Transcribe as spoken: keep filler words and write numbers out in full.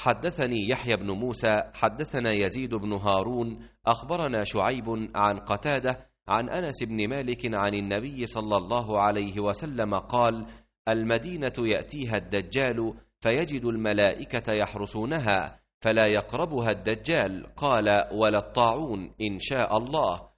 حدثني يحيى بن موسى حدثنا يزيد بن هارون أخبرنا شعيب عن قتادة عن أنس بن مالك عن النبي صلى الله عليه وسلم قال: المدينة يأتيها الدجال فيجد الملائكة يحرسونها فلا يقربها الدجال. قال: ولا الطاعون إن شاء الله.